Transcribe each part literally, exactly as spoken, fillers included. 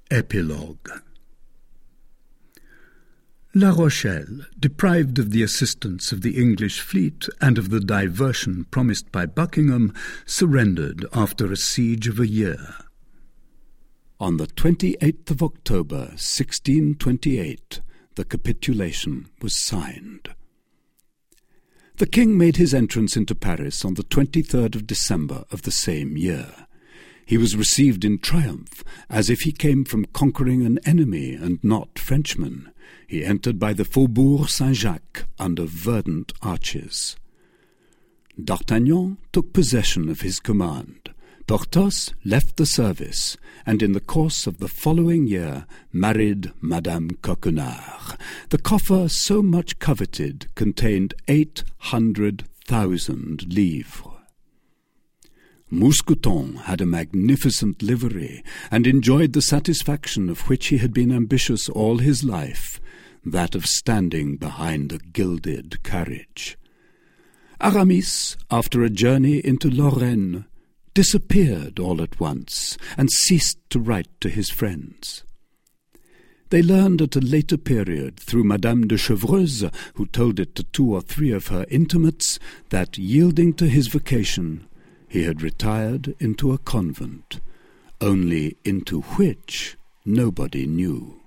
Epilogue. La Rochelle, deprived of the assistance of the English fleet and of the diversion promised by Buckingham, surrendered after a siege of a year. On the twenty-eighth of October, sixteen twenty-eight, the capitulation was signed. The king made his entrance into Paris on the twenty-third of December of the same year. He was received in triumph, as if he came from conquering an enemy and not Frenchmen. He entered by the Faubourg Saint-Jacques under verdant arches. D'Artagnan took possession of his command. Porthos left the service, and in the course of the following year married Madame Coquenard. The coffer so much coveted contained eight hundred thousand livres. Mousqueton had a magnificent livery, and enjoyed the satisfaction of which he had been ambitious all his life, that of standing behind a gilded carriage. Aramis, after a journey into Lorraine, disappeared all at once, and ceased to write to his friends. They learned at a later period, through Madame de Chevreuse, who told it to two or three of her intimates, that, yielding to his vocation, he had retired into a convent, only into which nobody knew.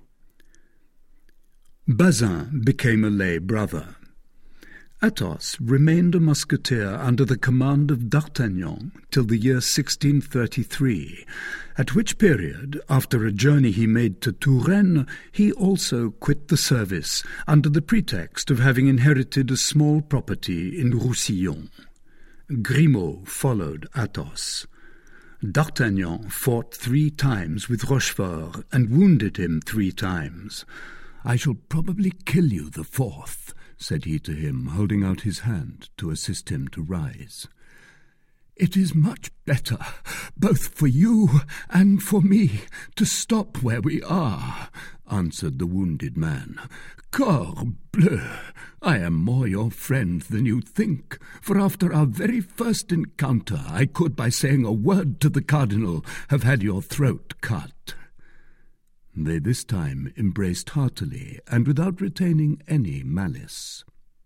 Bazin became a lay brother. Athos remained a musketeer under the command of D'Artagnan till the year sixteen thirty-three, at which period, after a journey he made to Touraine, he also quit the service under the pretext of having inherited a small property in Roussillon. Grimaud followed Athos. D'Artagnan fought three times with Rochefort and wounded him three times. "I shall probably kill you the fourth," said he to him, holding out his hand to assist him to rise. "It is much better, both for you and for me, to stop where we are," answered the wounded man. "Corbleu, I am more your friend than you think, for after our very first encounter I could, by saying a word to the cardinal, have had your throat cut." They this time embraced heartily, and without retaining any malice.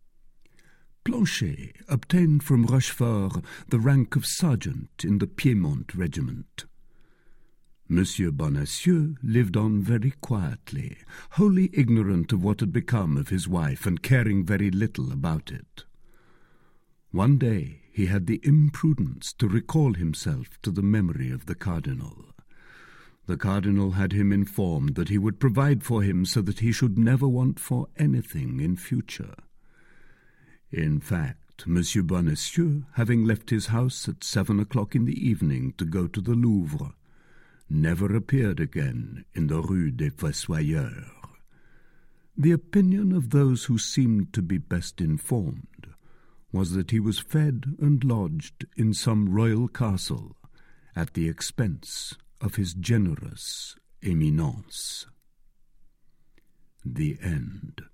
Planchet obtained from Rochefort the rank of sergeant in the Piedmont regiment. Monsieur Bonacieux lived on very quietly, wholly ignorant of what had become of his wife, and caring very little about it. One day he had the imprudence to recall himself to the memory of the cardinal. The cardinal had him informed that he would provide for him so that he should never want for anything in future. In fact, Monsieur Bonacieux, having left his house at seven o'clock in the evening to go to the Louvre, never appeared again in the Rue des Fossoyeurs. The opinion of those who seemed to be best informed was that he was fed and lodged in some royal castle at the expense of his generous Eminence. The end.